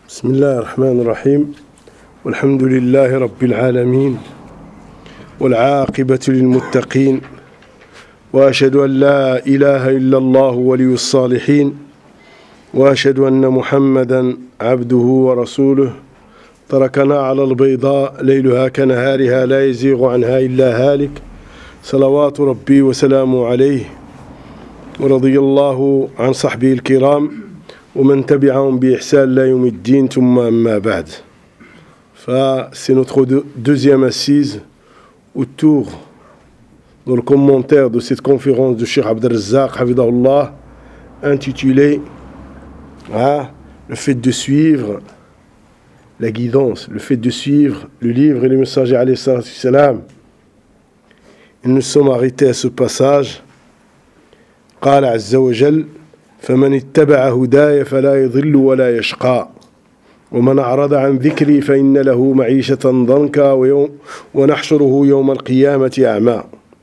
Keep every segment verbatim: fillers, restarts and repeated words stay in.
بسم الله الرحمن الرحيم والحمد لله رب العالمين والعاقبة للمتقين وأشهد أن لا إله إلا الله ولي الصالحين وأشهد أن محمدا عبده ورسوله تركنا على البيضاء ليلها كنهارها لا يزيغ عنها إلا هالك صلوات ربي وسلامه عليه ورضي الله عن صحبه الكرام ومن تبعهم بإحسان لا يوم الدين ثم أما بعد. C'est notre deuxième assise autour dans le commentaire de cette conférence de Cheikh Abd al-Razzaq Hafidahullah intitulée ah, le fait de suivre la guidance, le fait de suivre le livre et le messager alayhi salam. Et nous sommes arrêtés à ce passage. قال عز وجل فمن اتبع هداي فلا يضل ولا يشقى ومن أعرض عن ذكري فإن له معيشة ضنكا ويوم ونحشره يوم القيامة أعمى.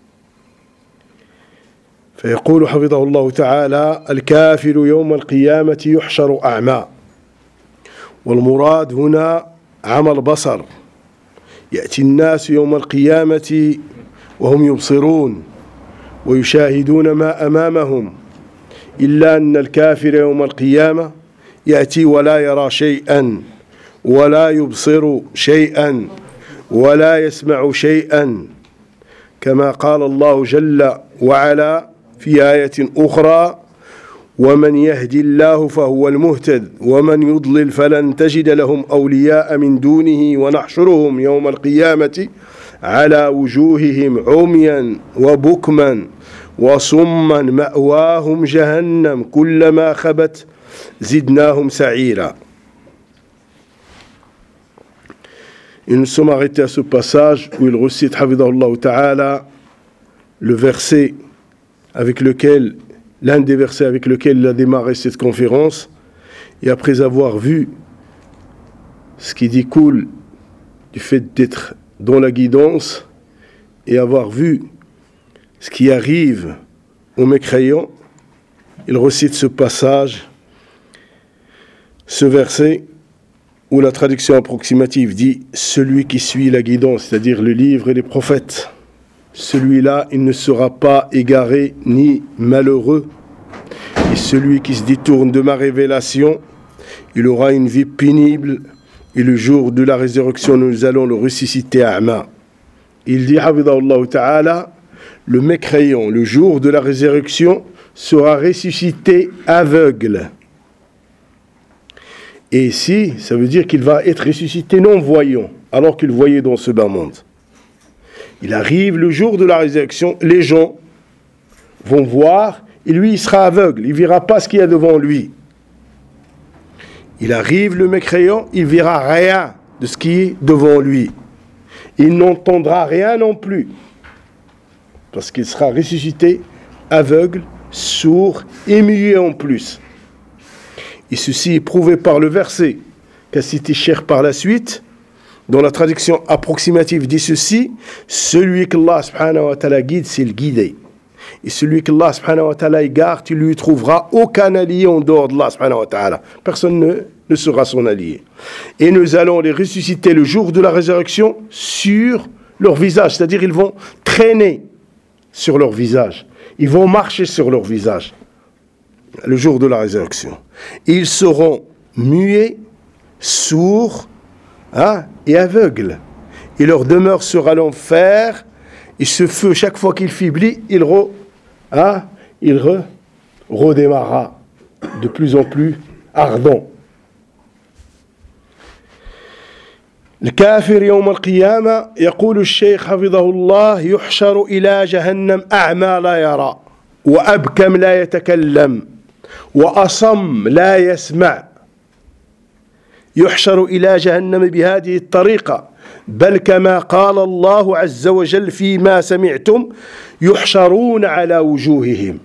فيقول حفظه الله تعالى الكافر يوم القيامة يحشر أعمى، والمراد هنا عمى البصر. يأتي الناس يوم القيامة وهم يبصرون ويشاهدون ما أمامهم، إلا أن الكافر يوم القيامة يأتي ولا يرى شيئا ولا يبصر شيئا ولا يسمع شيئا، كما قال الله جل وعلا في آية أخرى ومن يهدي الله فهو المهتد ومن يضلل فلن تجد لهم أولياء من دونه ونحشرهم يوم القيامة على وجوههم عميا وبكما وصما مأواهم جهنم كلما خبت زدناهم سعيرا. Et nous sommes arrêtés à ce passage où il recite Hafidahullah Ta'ala le verset avec lequel, l'un des versets avec lequel il a démarré cette conférence, et après avoir vu ce qui découle du fait d'être dans la guidance et avoir vu ce qui arrive aux mécréants, il recite ce passage, ce verset où la traduction approximative dit « Celui qui suit la guidance », c'est-à-dire le livre et les prophètes, celui-là, il ne sera pas égaré ni malheureux. Et celui qui se détourne de ma révélation, il aura une vie pénible. Et le jour de la résurrection, nous allons le ressusciter à A'ma. Il dit, Hafidahullah Ta'ala, le mécréant, le jour de la résurrection, sera ressuscité aveugle. Et ici, ça veut dire qu'il va être ressuscité non-voyant, alors qu'il voyait dans ce bas monde. Il arrive le jour de la résurrection, les gens vont voir, et lui, il sera aveugle, il ne verra pas ce qu'il y a devant lui. Il arrive le mécréant, il ne verra rien de ce qui est devant lui. Il n'entendra rien non plus, parce qu'il sera ressuscité aveugle, sourd et muet en plus. Et ceci est prouvé par le verset qu'a cité Cheikh par la suite, dont la traduction approximative dit ceci: celui qu'Allah subhanahu wa ta'ala guide, c'est le guidé. Et celui qu'Allah subhanahu wa ta'ala égare, tu lui trouveras aucun allié en dehors d'Allah subhanahu wa ta'ala. Personne ne, ne sera son allié. Et nous allons les ressusciter le jour de la résurrection sur leur visage. C'est-à-dire ils vont traîner sur leur visage. Ils vont marcher sur leur visage le jour de la résurrection. Et ils seront muets, sourds hein, et aveugles. Et leur demeure sera l'enfer. Et ce feu, chaque fois qu'il faiblit, il, re, hein, il re, redémarrera de plus en plus ardent. الكافر يوم القيامة يقول الشيخ حفظه الله يحشر إلى جهنم أعمى لا يرى وأبكم لا يتكلم وأصم لا يسمع. يحشر إلى جهنم بهذه الطريقة، بل كما قال الله عز وجل فيما سمعتم يحشرون على وجوههم،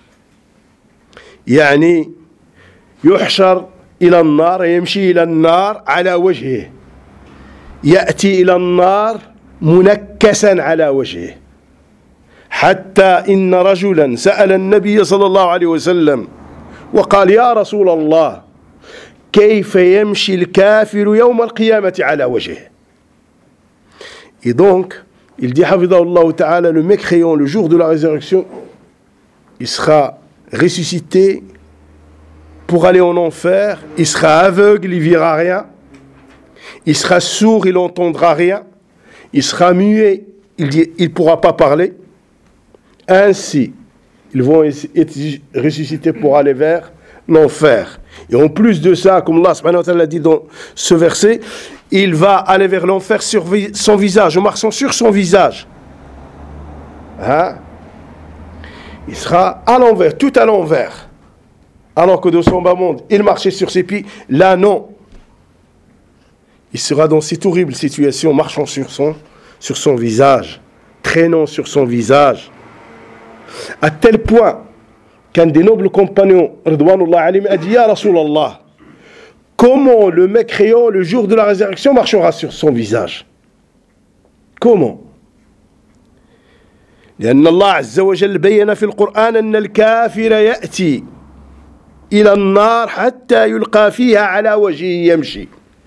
يعني يحشر إلى النار، يمشي إلى النار على وجهه، يأتي إلى النار منكسا على وجهه، حتى إن رجلا سأل النبي صلى الله عليه وسلم وقال يا رسول الله كيف يمشي الكافر يوم القيامة على وجهه. Et donc, il dit, Hafidahullah Ta'ala, le mécréant, le jour de la résurrection, il sera ressuscité pour aller en enfer, il sera aveugle, il ne verra rien, il sera sourd, il n'entendra rien, il sera muet, il ne pourra pas parler. Ainsi, ils vont être ressuscités pour aller vers l'enfer. Et en plus de ça, comme Allah subhanahu wa ta'ala dit dans ce verset, il va aller vers l'enfer sur son visage, en marchant sur son visage. Hein? Il sera à l'envers, tout à l'envers. Alors que dans son bas monde, il marchait sur ses pieds. Là, non. Il sera dans cette horrible situation, marchant sur son, sur son visage, traînant sur son visage. À tel point qu'un des nobles compagnons, Ridwanullah alayhim, a dit, Ya Rasulallah, comment le mécréant, le jour de la résurrection, marchera sur son visage? Comment? لأن الله عز وجل بين في القرآن أن الكافر يأتي إلى النار حتى يلقى فيها على وجهه يمشي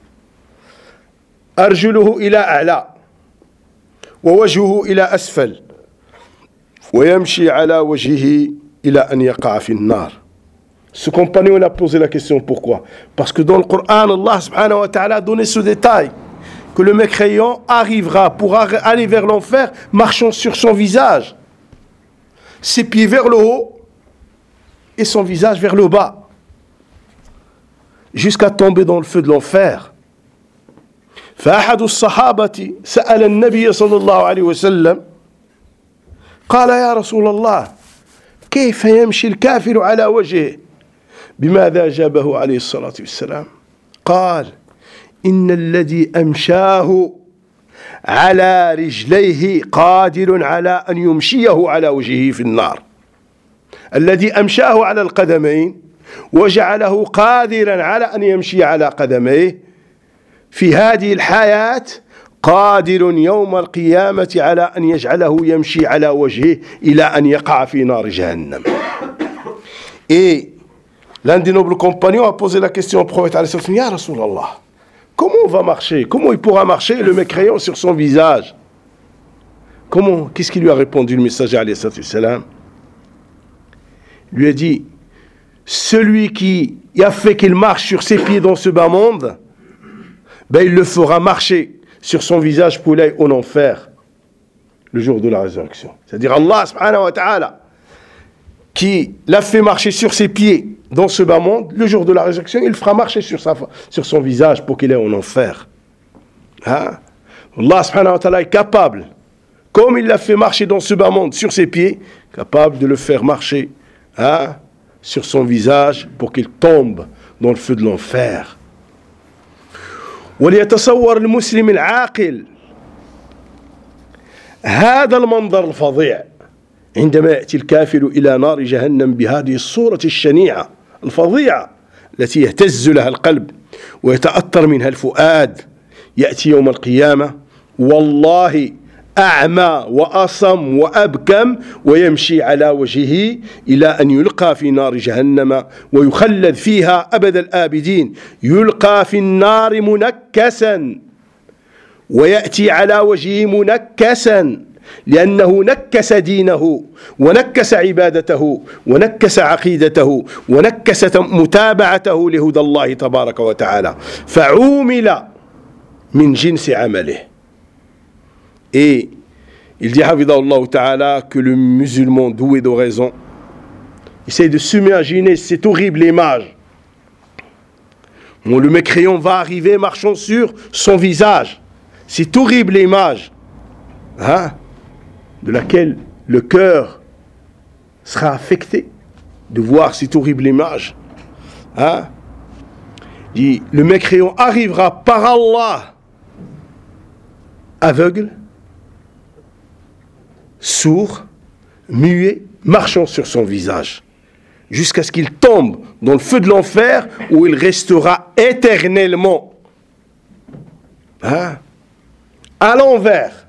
أرجله إلى أعلى ووجهه إلى أسفل ويمشي على وجهه إلى أن يقع في النار. Ce compagnon il a posé la question pourquoi? Parce que dans le Coran, Allah subhanahu wa ta'ala a donné ce détail que le mécréant arrivera pour aller vers l'enfer marchant sur son visage, ses pieds vers le haut et son visage vers le bas, jusqu'à tomber dans le feu de l'enfer. فأحد الصحابة سأل النبي صلى الله عليه وسلم قال يا رسول الله كيف يمشي الكافر على وجهه؟ بماذا أجابه عليه الصلاة والسلام؟ قال إن الذي أمشاه على رجليه قادر على أن يمشيه على وجهه في النار. الذي أمشاه على القدمين وجعله قادرا على أن يمشي على قدميه في هذه الحياة قادر يوم القيامة على أن يجعله يمشي على وجهه إلى أن يقع في نار جهنم. Et l'un des nobles compagnons a posé la question au prophète alayhi salam, Ya Rasulallah, comment on va marcher? Comment il pourra marcher le mécréant sur son visage? Comment? Qu'est-ce qu'il lui a répondu le messager alayhi salam? Il lui a dit, celui qui a fait qu'il marche sur ses pieds dans ce bas monde, ben il le fera marcher sur son visage pour aller en enfer le jour de la résurrection. C'est-à-dire Allah subhanahu wa ta'ala qui l'a fait marcher sur ses pieds dans ce bas monde, le jour de la résurrection, il fera marcher sur, sa, sur son visage pour qu'il aille en enfer. Hein? Allah subhanahu wa ta'ala est capable, comme il l'a fait marcher dans ce bas monde sur ses pieds, capable de le faire marcher hein, sur son visage pour qu'il tombe dans le feu de l'enfer. وليتصور المسلم العاقل هذا المنظر الفظيع عندما يأتي الكافر إلى نار جهنم بهذه الصورة الشنيعة الفظيعة التي يهتز لها القلب ويتأثر منها الفؤاد. يأتي يوم القيامة والله أعمى وأصم وأبكم ويمشي على وجهه إلى أن يلقى في نار جهنم ويخلد فيها أبد الآبدين. يلقى في النار منكسا ويأتي على وجهه منكسا لأنه نكس دينه ونكس عبادته ونكس عقيدته ونكس متابعته لهدى الله تبارك وتعالى فعومل من جنس عمله. Et il dit Hafidahullah Ta'ala que le musulman doué de raison essaye de s'imaginer cette horrible image où le mécréant va arriver marchant sur son visage, cette horrible image hein, de laquelle le cœur sera affecté de voir cette horrible image. Hein. Il dit, le mécréant arrivera par Allah aveugle, sourd, muet, marchant sur son visage, jusqu'à ce qu'il tombe dans le feu de l'enfer où il restera éternellement. Hein? À l'envers.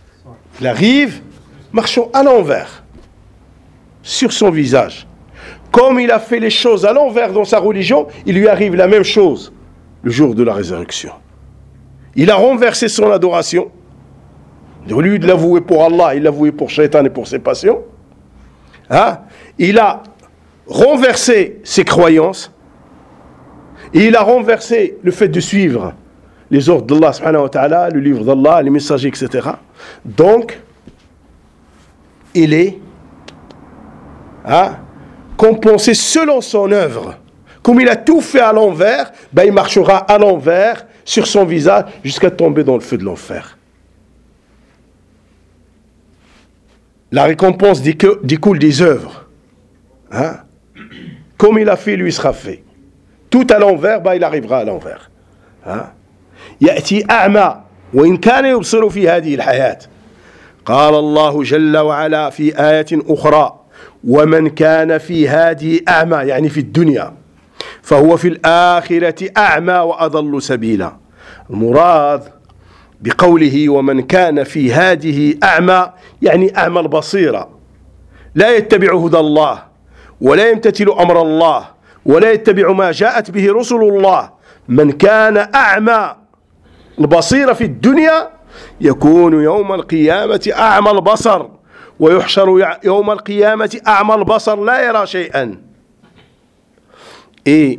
Il arrive, marchant à l'envers, sur son visage. comme il a fait les choses à l'envers dans sa religion, il lui arrive la même chose le jour de la résurrection. Il a renversé son adoration. Au lieu de l'avouer pour Allah, il l'a avoué pour Shaitan et pour ses passions. Hein? Il a renversé ses croyances. Et il a renversé le fait de suivre les ordres d'Allah subhanahu wa ta'ala, le livre d'Allah, les messagers, et cetera. Donc, il est hein, compensé selon son œuvre. Comme il a tout fait à l'envers, ben il marchera à l'envers sur son visage jusqu'à tomber dans le feu de l'enfer. La récompense découle des œuvres. Hein? Comme il a fait, lui sera fait. Tout à l'envers, ben il arrivera à l'envers. Hein? يأتي أعمى وإن كان يبصر في هذه الحياة. قال الله جل وعلا في آية أخرى: ومن كان في هذه أعمى، يعني في الدنيا، فهو في الآخرة أعمى وأضل سبيلا. المراد بقوله ومن كان في هذه أعمى يعني أعمى البصيرة، لا يتبع هدى الله ولا يمتثل أمر الله ولا يتبع ما جاءت به رسل الله. من كان أعمى البصيرة في الدنيا يكون يوم القيامة أعمى البصر ويحشر يوم القيامة أعمى البصر لا يرى شيئا. Et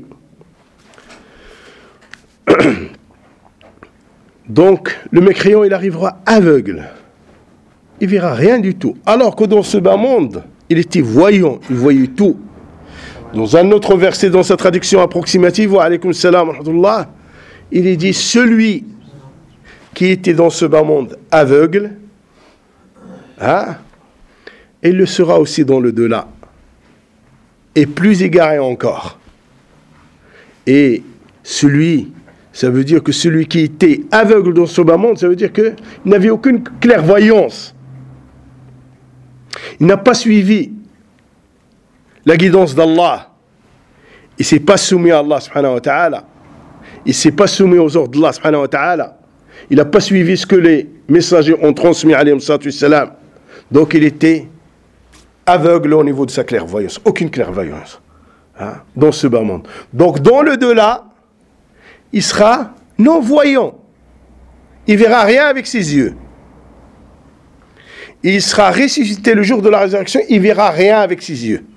donc le mécréant il arrivera aveugle, il verra rien du tout, alors que dans ce bas monde il était voyant, il voyait tout. Dans un autre verset, dans sa traduction approximative, wa alaykoum salam wa rahmatullah, il est dit: celui qui était dans ce bas monde aveugle, hein, il le sera aussi dans le delà, et plus égaré encore. Et celui, ça veut dire que celui qui était aveugle dans ce bas monde, ça veut dire qu'il n'avait aucune clairvoyance. Il n'a pas suivi la guidance d'Allah. Il ne s'est pas soumis à Allah subhanahu wa ta'ala. Il ne s'est pas soumis aux ordres d'Allah subhanahu wa ta'ala. Il n'a pas suivi ce que les messagers ont transmis alayhi salam. Donc il était aveugle au niveau de sa clairvoyance. Aucune clairvoyance. Hein, dans ce bas monde. Donc dans le delà, il sera non-voyant. Il ne verra rien avec ses yeux. Il sera ressuscité le jour de la résurrection, il ne verra rien avec ses yeux.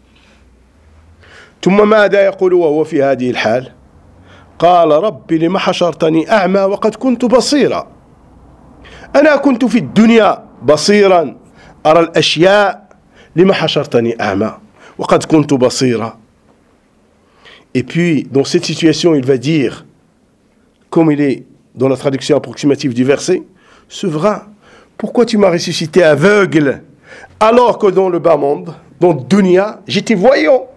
ثم ماذا يقول وهو في هذه الحال؟ قال رب لما حشرتني أعمى وقد كنت بصيرا أنا كنت في الدنيا بصيرا أرى الأشياء لما حشرتني أعمى وقد كنت بصيرا. Et puis dans cette situation il va dire, comme il est dans la traduction approximative du verset: Souverain, pourquoi tu m'as ressuscité aveugle alors que dans le bas monde, dans le dunya, j'étais voyant?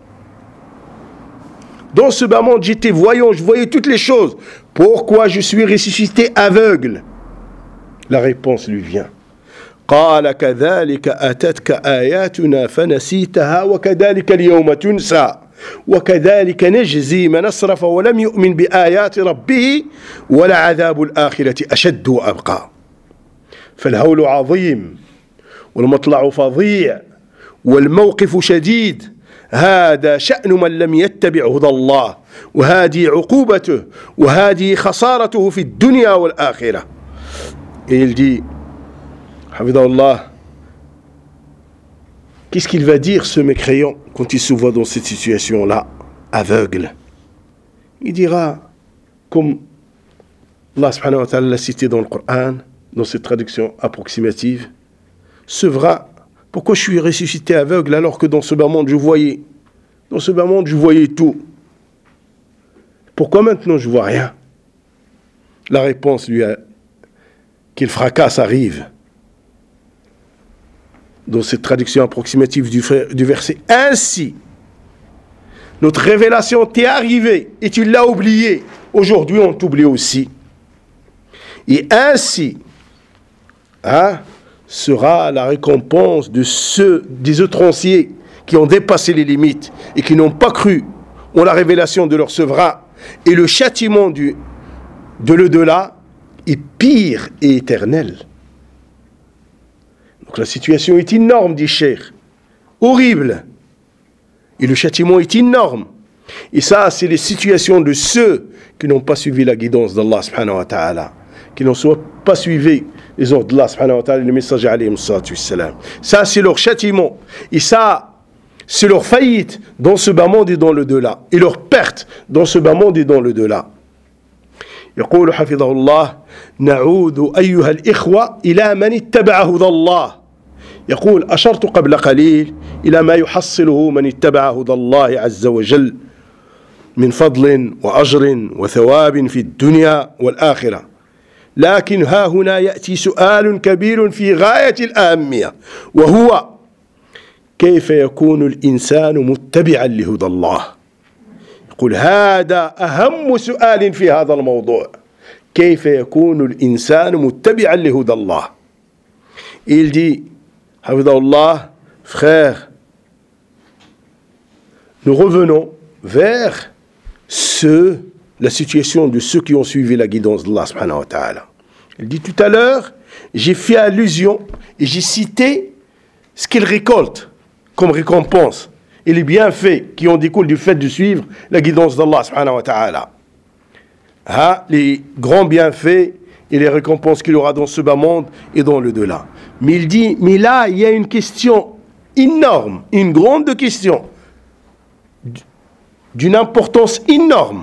Dans ce bas monde, j'étais voyant, je voyais toutes les choses. Pourquoi je suis ressuscité aveugle? La réponse lui vient. قال كذلك أتتك آياتنا فنسيتها وكذلك اليوم تنسى وكذلك نجزي من أسرف ولم يؤمن بآيات ربه ولعذاب الآخرة أشد وأبقى. فالهول عظيم والمطلع فظيع والموقف شديد. هذا شأن من لم يتبع هدى الله وهذه عقوبته وهذه خسارته في الدنيا والآخرة. Et il dit, Hafidahullah, qu'est-ce qu'il va dire ce mécréant quand il se voit dans cette situation-là, aveugle? Il dira, comme Allah subhanahu wa ta'ala l'a cité dans le Coran, dans cette traduction approximative: Souverain, pourquoi je suis ressuscité aveugle alors que dans ce bas monde je voyais? Dans ce bas monde je voyais tout. Pourquoi maintenant je vois rien? La réponse lui a qu'il fracasse arrive. Dans cette traduction approximative du, du verset: Ainsi, notre révélation t'est arrivée et tu l'as oubliée. Aujourd'hui on t'oublie aussi. Et ainsi, hein, sera la récompense de ceux, des outranciers qui ont dépassé les limites et qui n'ont pas cru en la révélation de leur souverain, et le châtiment du, de l'au-delà est pire et éternel. Donc la situation est énorme, dit Cheikh, horrible. Et le châtiment est énorme. Et ça, c'est les situations de ceux qui n'ont pas suivi la guidance d'Allah subhanahu wa ta'ala, qui n'ont pas suivi les ordres d'Allah subhanahu wa ta'ala, les messagers alayhim salatu wassalam. Ça, c'est leur châtiment. Et ça, c'est leur faillite dans ce bas monde et dans le delà. Et leur perte dans ce bas monde et dans le delà. يقول حفظه الله: نعود أيها الإخوة إلى من اتبع هدى الله. يقول: أشرت قبل قليل إلى ما يحصله من اتبع هدى الله عز وجل من فضل وأجر وثواب في الدنيا والآخرة. لكن ها هنا يأتي سؤال كبير في غاية الأهمية، وهو: كيف يكون الإنسان متبعا لهدى الله؟ يقول: هذا أهم سؤال في هذا الموضوع. كيف يكون الإنسان متبعا لهدى الله؟ Il dit, Hafidahullah, frère, nous revenons vers ceux, la situation de ceux qui ont suivi la guidance d'Allah subhanahu wa ta'ala. Il dit tout à l'heure, j'ai fait allusion et j'ai cité ce qu'ils récoltent comme récompense et les bienfaits qui en découlent du fait de suivre la guidance d'Allah subhanahu wa ta'ala. Hein, les grands bienfaits et les récompenses qu'il aura dans ce bas monde et dans le delà. Mais il dit, mais là, il y a une question énorme, une grande question, d'une importance énorme.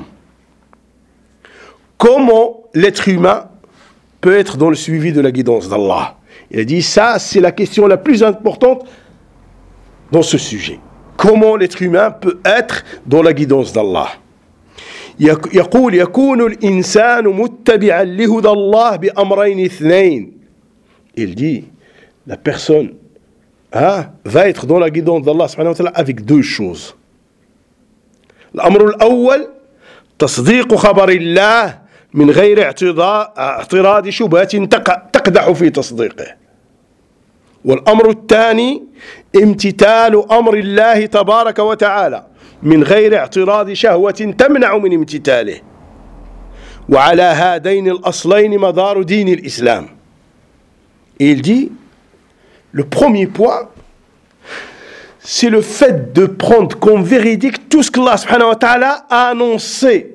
Comment l'être humain peut être dans le suivi de la guidance d'Allah? Il a dit, ça, c'est la question la plus importante dans ce sujet. Comment l'être humain peut être dans la guidance d'Allah? يقول: يكون الإنسان متبعا لهدى الله بأمرين اثنين. Il dit, la personne hein, va être dans la guidance d'Allah subhanahu wa ta'ala avec deux choses. الأمر الأول: تصديق خبر الله من غير اعتراض شبهة تقدح في تصديقه. والأمر الثاني: امتثال أمر الله تبارك وتعالى من غير اعتراض شهوة تمنع من امتثاله. وعلى هذين الأصلين مدار دين الإسلام. Et il dit, le premier point, c'est le fait de prendre comme véridique tout ce que Allah subhanahu wa ta'ala a annoncé,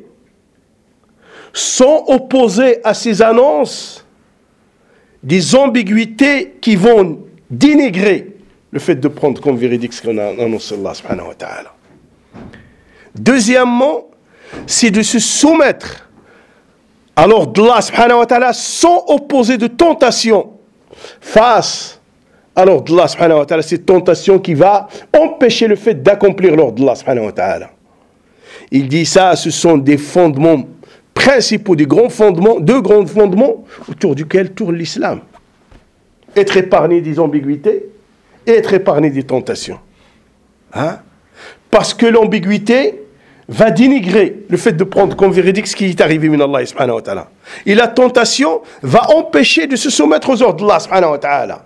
sans opposer à ces annonces des ambiguïtés qui vont dénigrer le fait de prendre comme véridique ce qu'on a annoncé Allah subhanahu wa ta'ala. Deuxièmement, c'est de se soumettre à l'ordre d'Allah subhanahu wa ta'ala sans opposer de tentation face à l'ordre d'Allah subhanahu wa ta'ala, cette tentation qui va empêcher le fait d'accomplir l'ordre d'Allah subhanahu wa ta'ala. Il dit ça, ce sont des fondements principaux, des grands fondements, deux grands fondements autour duquel tourne l'islam. Être épargné des ambiguïtés et être épargné des tentations. Hein? Parce que l'ambiguïté va dénigrer le fait de prendre comme véridique ce qui est arrivé min Allah subhanahu wa ta'ala. Et la tentation va empêcher de se soumettre aux ordres d'Allah subhanahu wa ta'ala.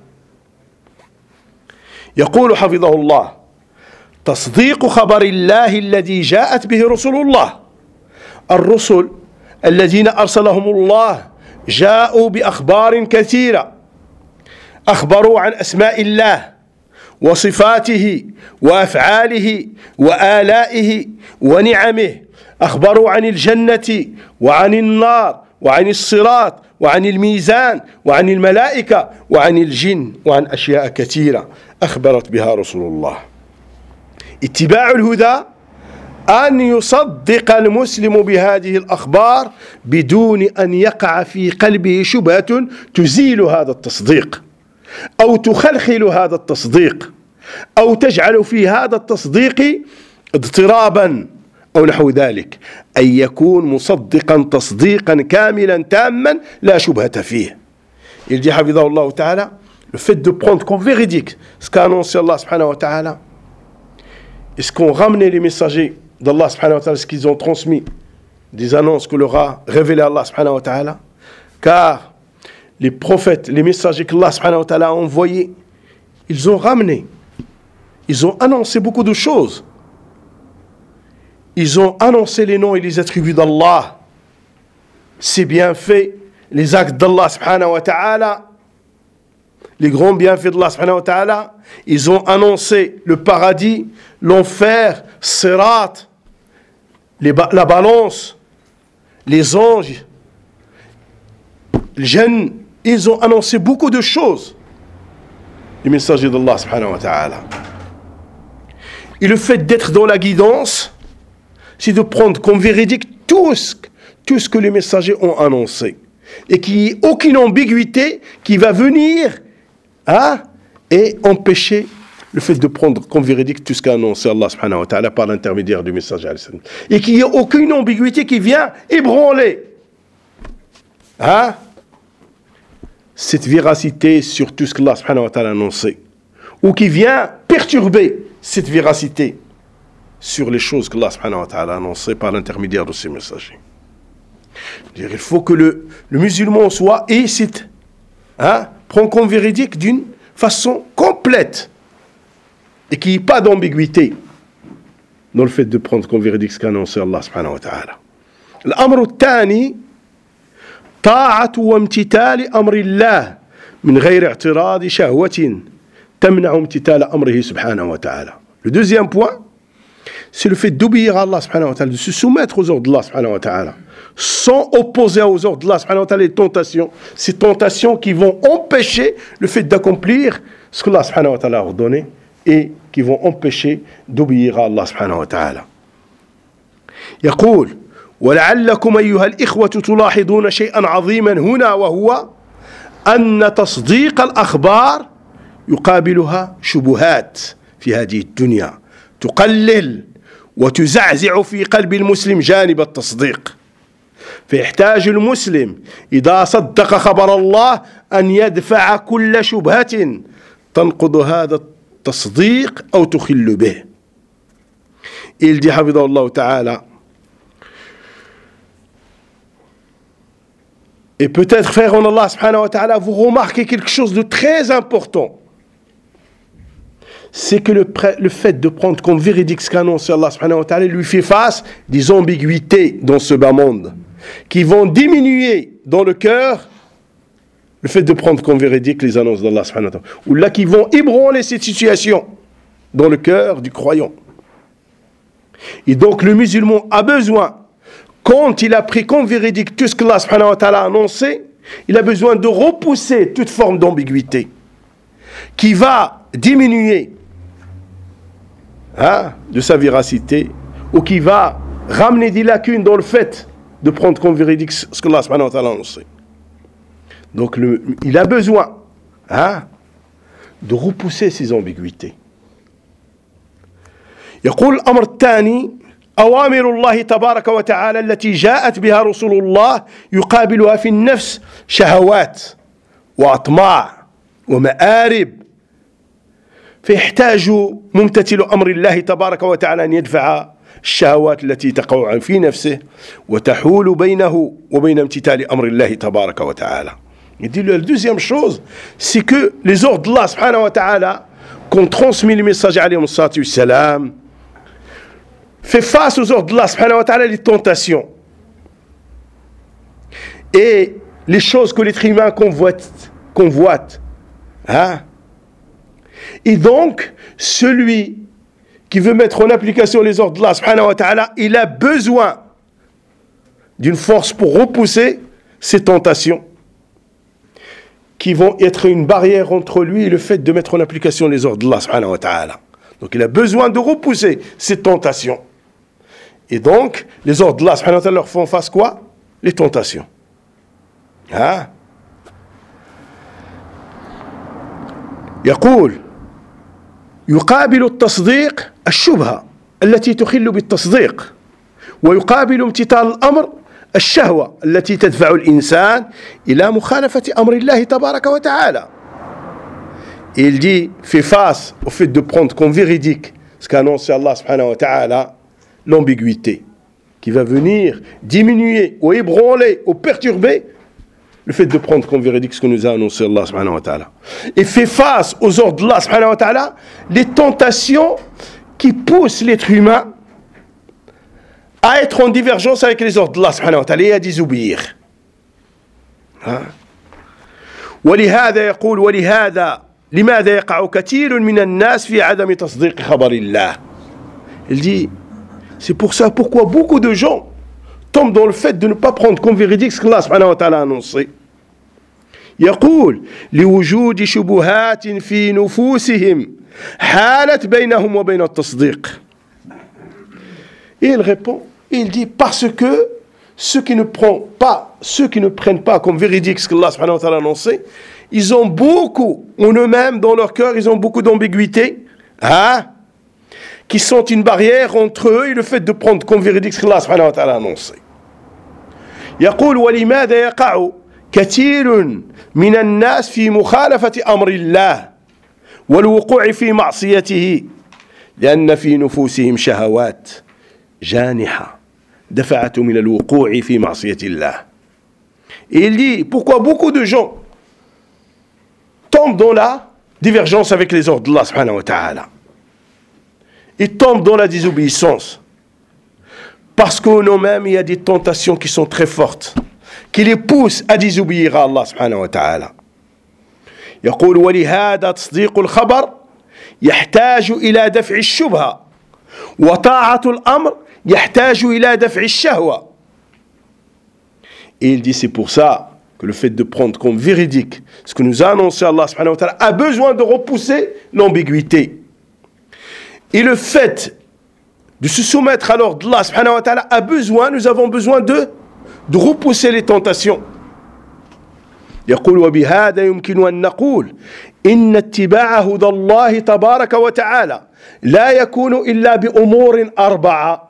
يقول حفظه الله: تصديق خبر الله الذي جاءت به رسول الله. الرسل الذين أرسلهم الله جاءوا بأخبار كثيرة، أخبروا عن أسماء الله وصفاته وأفعاله وآلائه ونعمه، أخبروا عن الجنة وعن النار وعن الصراط وعن الميزان وعن الملائكة وعن الجن وعن أشياء كثيرة أخبرت بها رسول الله. اتباع الهدى أن يصدق المسلم بهذه الأخبار بدون أن يقع في قلبه شبهة تزيل هذا التصديق أو تخلخل هذا التصديق أو تجعل في هذا التصديق اضطرابا أو نحو ذلك. أن يكون مصدقا تصديقا كاملا تاما لا شبهة فيه. Il dit حفظه الله تعالى, le fait de prendre comme véridique ce qu'a annoncé Allah subhanahu wa ta'ala et ce qu'ont ramené les messagers d'Allah subhanahu wa ta'ala, ce qu'ils ont transmis, des annonces que leur a révélé Allah subhanahu wa ta'ala, car les prophètes, les messagers qu'Allah subhanahu wa ta'ala a envoyés, ils ont ramené, ils ont annoncé beaucoup de choses. Ils ont annoncé les noms et les attributs d'Allah, ses bienfaits, les actes d'Allah subhanahu wa ta'ala, les grands bienfaits d'Allah subhanahu wa ta'ala, ils ont annoncé le paradis, l'enfer, sirat, les ba- la balance, les anges, les jeunes, ils ont annoncé beaucoup de choses, les messagers d'Allah subhanahu wa ta'ala. Et le fait d'être dans la guidance, c'est de prendre comme véridique tout ce, tout ce que les messagers ont annoncé. Et qu'il n'y ait aucune ambiguïté qui va venir hein, et empêcher le fait de prendre comme véridique tout ce qu'a annoncé Allah subhanahu wa ta'ala par l'intermédiaire du messager. Et qu'il n'y ait aucune ambiguïté qui vient ébranler hein, cette véracité sur tout ce que Allah subhanahu wa ta'ala a annoncé. Ou qui vient perturber cette véracité sur les choses que Allah subhanahu wa ta'ala a annoncées par l'intermédiaire de ses messagers. Il faut que le, le musulman soit et cite, hein, prend comme véridique d'une façon complète et qu'il n'y ait pas d'ambiguïté dans le fait de prendre comme véridique ce qu'a annoncé Allah subhanahu wa ta'ala. الأمر الثاني طاعة وامتثال أمر الله من غير اعتراض شهوة تمنع امتثال أمره سبحانه وتعالى. Le deuxième point, c'est le fait d'obéir à Allah subhanahu wa ta'ala, de se soumettre aux ordres d'Allah subhanahu wa ta'ala, sans opposer aux ordres d'Allah subhanahu wa ta'ala les tentations, ces tentations qui vont empêcher le fait d'accomplir ce que Allah subhanahu wa ta'ala a ordonné et qui vont empêcher d'obéir à Allah subhanahu wa ta'ala. يقول ولعلكم أيها الإخوة تلاحظون شيئا عظيما هنا وهو أن تصديق الأخبار يقابلها شبهات في هذه الدنيا تقلل وتزعزع في قلب المسلم جانب التصديق. فيحتاج المسلم إذا صدق خبر الله أن يدفع كل شبهة تنقض هذا التصديق أو تخل به. Il dit حفظه الله تعالى. Et peut-être, frère en Allah subhanahu wa ta'ala, vous remarquez quelque chose de très important. C'est que le, le fait de prendre comme véridique ce qu'annonce Allah subhanahu wa ta'ala lui fait face des ambiguïtés dans ce bas monde qui vont diminuer dans le cœur le fait de prendre comme véridique les annonces d'Allah subhanahu wa ta'ala, ou là qui vont ébranler cette situation dans le cœur du croyant. Et donc le musulman a besoin, quand il a pris comme véridique tout ce que Allah subhanahu wa ta'ala a annoncé, il a besoin de repousser toute forme d'ambiguïté qui va diminuer hein, de sa véracité ou qui va ramener des lacunes dans le fait de prendre comme véridique ce que Allah subhanahu wa ta'ala a annoncé. Donc le, il a besoin hein, de repousser ces ambiguïtés. يقول الأمر الثاني أوامر الله تبارك وتعالى التي جاءت بها رسول الله يقابلها في النفس شهوات وأطماع ومآرب فيحتاج ممتثل أمر الله تبارك وتعالى أن يدفع الشهوات التي تقع في نفسه وتحول بينه وبين امتثال أمر الله تبارك وتعالى. Il dit la deuxième chose, c'est que les ordres d'Allah subhanahu wa ta'ala qu'ont transmis les messagers alayhi salatu wassalam fait face aux ordres d'Allah subhanahu wa ta'ala les tentations et les choses que l'être humain convoite, convoite hein? Et donc celui qui veut mettre en application les ordres d'Allah subhanahu wa ta'ala, il a besoin d'une force pour repousser ces tentations qui vont être une barrière entre lui et le fait de mettre en application les ordres d'Allah subhanahu wa ta'ala. Donc il a besoin de repousser ces tentations. Et donc, les ordres d'Allah subhanahu wa ta'ala leur font face quoi? Les tentations. Hein? يقول يقابل التصديق الشبهة التي تخل بالتصديق ويقابل امتثال الأمر الشهوة التي تدفع الإنسان إلى مخالفة أمر الله تبارك وتعالى. Il dit, fait face au fait de prendre comme véridique ce qu'a annoncé Allah subhanahu wa ta'ala, l'ambiguïté qui va venir diminuer ou ébranler ou perturber le fait de prendre comme véridique ce que nous a annoncé Allah subhanahu wa ta'ala. Et fait face aux ordres d'Allah subhanahu wa ta'ala les tentations qui poussent l'être humain à être en divergence avec les ordres d'Allah subhanahu wa ta'ala et à désobéir. Hein? ولهذا يقول ولهذا لماذا يقع كثير من الناس في عدم تصديق خبر الله. Il dit, c'est pour ça pourquoi beaucoup de gens tombent dans le fait de ne pas prendre comme véridique ce qu'Allah subhanahu wa ta'ala a annoncé. يقول لوجود شبهات في نفوسهم حالت بينهم وبين التصديق. Et il répond, il dit parce que ceux qui ne prennent pas, ceux qui ne prennent pas comme véridique ce qu'Allah subhanahu wa ta'ala a annoncé, ils ont beaucoup, en eux-mêmes, dans leur cœur, ils ont beaucoup d'ambiguïté, hein, qui sont une barrière entre eux et le fait de prendre comme véridique ce qu'Allah subhanahu wa ta'ala a annoncé. يقول ولماذا يقع كثير من الناس في مخالفة أمر الله والوقوع في معصيته لأن في نفوسهم شهوات جانحة دفعتهم إلى الوقوع في معصية الله. Et il dit pourquoi beaucoup de gens tombent dans la divergence avec les ordres d'Allah subhanahu wa ta'ala. Ils tombent dans la désobéissance. Parce qu'en eux-mêmes, il y a des tentations qui sont très fortes, qui les poussent à désobéir à Allah subhanahu wa ta'ala. يقول ولهذا تصديق الخبر يحتاج إلى دفع الشبهة وطاعة الأمر يحتاج إلى دفع الشهوة. Et il dit c'est pour ça que le fait de prendre comme véridique ce que nous a annoncé Allah subhanahu wa ta'ala a besoin de repousser l'ambiguïté. Et le fait de se soumettre à l'ordre d'Allah subhanahu wa ta'ala a besoin, nous avons besoin de, de repousser les tentations. يقول وبهذا يمكن أن نقول إن اتباع هدى الله تبارك وتعالى لا يكون إلا بأمور أربعة.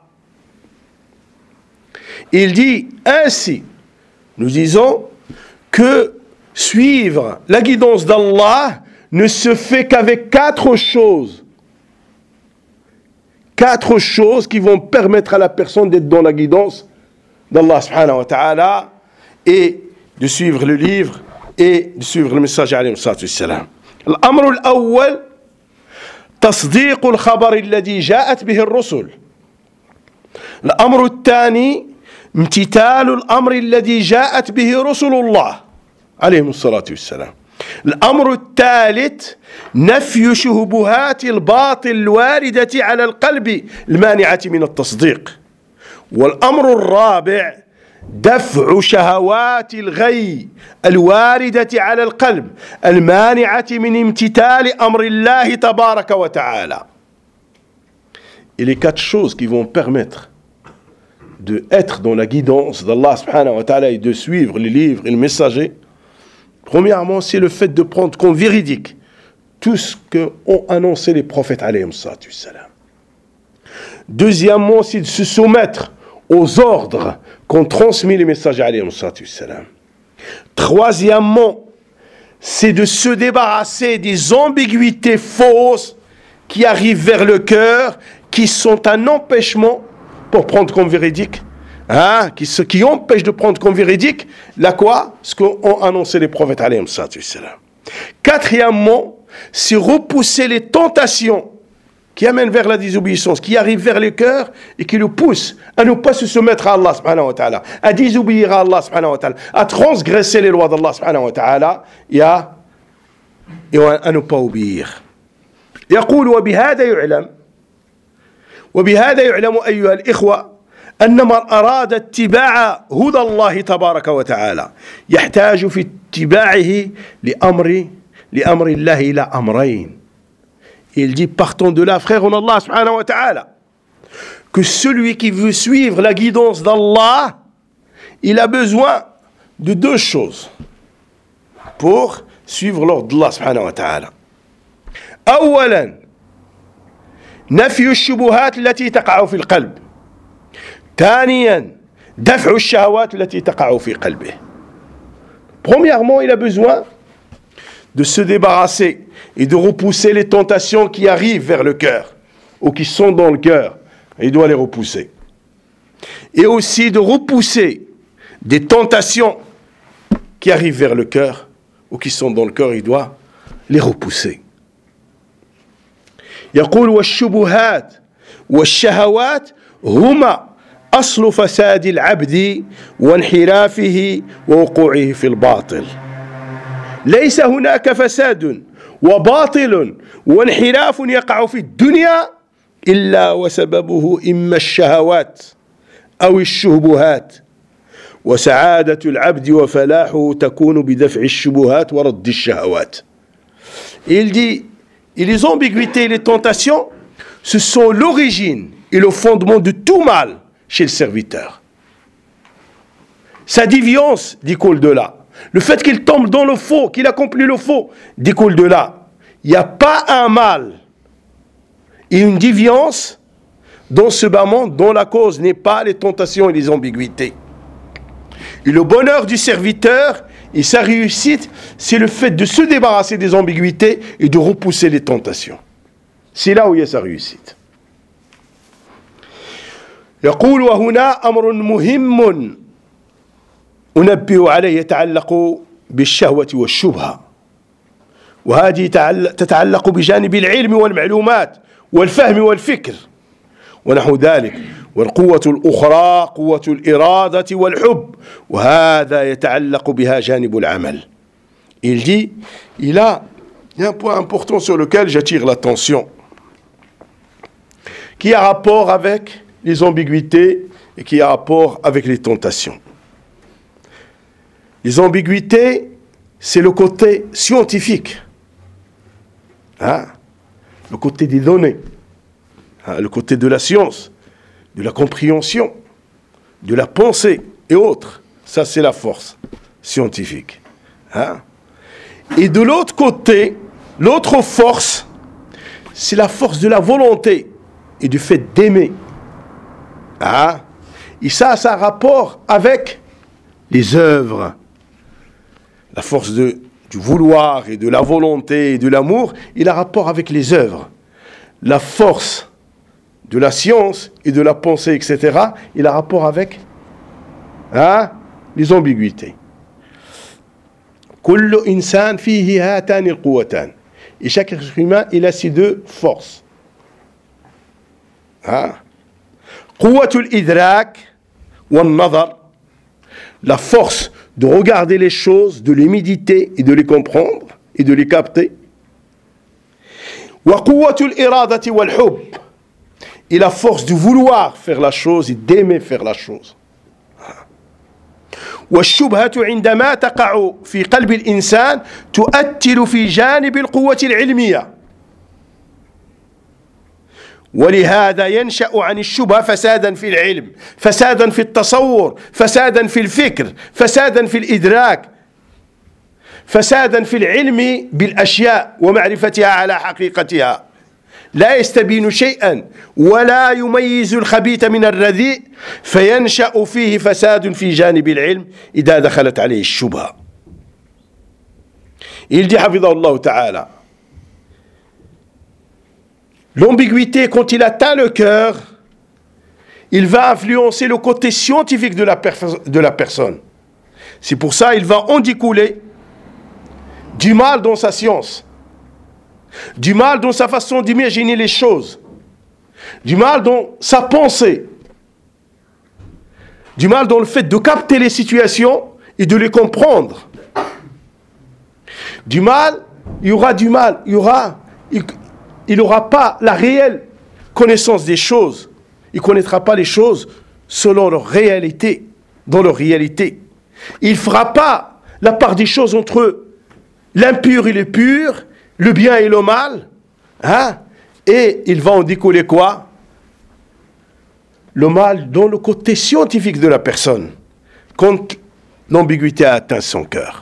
Il dit ainsi, nous disons que suivre la guidance d'Allah ne se fait qu'avec quatre choses. Quatre choses qui vont permettre à la personne d'être dans la guidance d'Allah subhanahu wa ta'ala et de suivre le livre et de suivre le message alayhi salatu wassalam. الأمر الأول تصديق الخبر الذي جاءت به الرسل. الأمر الثاني امتثال الأمر الذي جاءت به رسل الله عليهم الصلاة والسلام. الأمر الثالث نفي شبهات الباطل الواردة على القلب المانعة من التصديق. والأمر الرابع دفع شهوات الغي الواردة على القلب المانعة من امتثال أمر الله تبارك وتعالى. Et les quatre choses qui vont permettre d'être dans la guidance d'Allah subhanahu wa ta'ala et de suivre les livres et le messager, premièrement, c'est le fait de prendre comme véridique tout ce qu'ont annoncé les prophètes alayhim salatu wassalam. Deuxièmement, c'est de se soumettre aux ordres qu'ont transmis les messagers alayhim salatu wassalam. Troisièmement, c'est de se débarrasser des ambiguïtés fausses qui arrivent vers le cœur, qui sont un empêchement pour prendre comme véridique, hein, qui, ce qui empêche de prendre comme véridique, la quoi, ce qu'ont annoncé les prophètes alayhim salatu wassalam. Quatrièmement, c'est repousser les tentations qui amènent vers la désobéissance, qui arrivent vers le cœur et qui nous poussent à ne pas se soumettre à Allah subhanahu wa ta'ala, à désobéir à Allah subhanahu wa ta'ala, à transgresser les lois d'Allah subhanahu wa ta'ala et à, et à ne pas obéir. يقول وبهذا يعلم وبهذا يعلم أيها الإخوة أن من أراد اتباع هدى الله تبارك وتعالى يحتاج في اتباعه لأمر لأمر الله إلى أمرين. Il dit partant de là, frère en Allah subhanahu wa ta'ala, que celui qui veut suivre la guidance d'Allah, il a besoin de deux choses pour suivre l'ordre d'Allah subhanahu wa ta'ala. أولا نفي الشبهات التي تقع في القلب. ثانيا دفع الشهوات التي تقع في قلبه. Premièrement, il a besoin de se débarrasser et de repousser les tentations qui arrivent vers le cœur ou qui sont dans le cœur. Il doit les repousser. Et aussi de repousser des tentations qui arrivent vers le cœur ou qui sont dans le cœur, il doit les repousser. يقول والشبهات والشهوات هما أصل فساد العبد وانحرافه ووقوعه في الباطل ليس هناك فساد وباطل وانحراف يقع في الدنيا إلا وسببه إما الشهوات أو الشبهات وسعادة العبد وفلاحه تكون بدفع الشبهات ورد الشهوات. Il dit, et les ambiguïtés et les tentations, ce sont l'origine et le fondement de tout mal chez le serviteur. Sa déviance découle de là. Le fait qu'il tombe dans le faux, qu'il accomplit le faux, découle de là. Il n'y a pas un mal et une déviance dans ce bas monde dont la cause n'est pas les tentations et les ambiguïtés. Et le bonheur du serviteur et sa réussite, c'est le fait de se débarrasser des ambiguïtés et de repousser les tentations. C'est là où il y a sa réussite. يقول وهنا أمر مهم أنبه عليه يتعلق بالشهوة والشبهة، وهذه تتعلق بجانب العلم والمعلومات والفهم والفكر ونحو ذلك، والقوة الأخرى قوة الإرادة والحب، وهذا يتعلق بها جانب العمل. Il dit, il a, il y a un point important sur lequel j'attire l'attention, qui a rapport avec les ambiguïtés et qui a rapport avec les tentations. Les ambiguïtés, c'est le côté scientifique, hein? Le côté des données, hein? Le côté de la science, de la compréhension, de la pensée et autres. Ça, c'est la force scientifique. Hein? Et de l'autre côté, l'autre force, c'est la force de la volonté et du fait d'aimer. Hein? Et ça, ça a rapport avec les œuvres. La force de, du vouloir et de la volonté et de l'amour, il a rapport avec les œuvres. La force de la science et de la pensée, et cetera, il a rapport avec hein, les ambiguïtés. كل إنسان فيه هاتان القوتان. Et chaque être humain, il a ces deux forces. Hein? قوة الإدراك والنظر, la force de regarder les choses, de les méditer et de les comprendre et de les capter. وقوة الإرادة والحب, et la force de vouloir faire la chose et d'aimer faire la chose. والشبهة عندما تقع في قلب الإنسان تؤثر في جانب القوة العلمية، ولهذا ينشأ عن الشبهة فسادا في العلم، فسادا في التصور، فسادا في الفكر، فسادا في الإدراك، فسادا في العلم بالأشياء ومعرفتها على حقيقتها. لا يستبين شيئا ولا يميز الخبيث من الرديء، فينشأ فيه فساد في جانب العلم إذا دخلت عليه الشبهة. Il dit حفظه الله تعالى, l'ambiguïté, quand il atteint le cœur, il va influencer le côté scientifique de la, perf- de la personne. C'est pour ça qu'il va en découler du mal dans sa science, du mal dans sa façon d'imaginer les choses, du mal dans sa pensée, du mal dans le fait de capter les situations et de les comprendre. Du mal, il y aura du mal, il y aura, il n'aura pas la réelle connaissance des choses, il ne connaîtra pas les choses selon leur réalité, dans leur réalité. Il ne fera pas la part des choses entre l'impur et le pur, le bien et le mal, hein? Et il va en découler quoi? Le mal dans le côté scientifique de la personne, quand l'ambiguïté a atteint son cœur.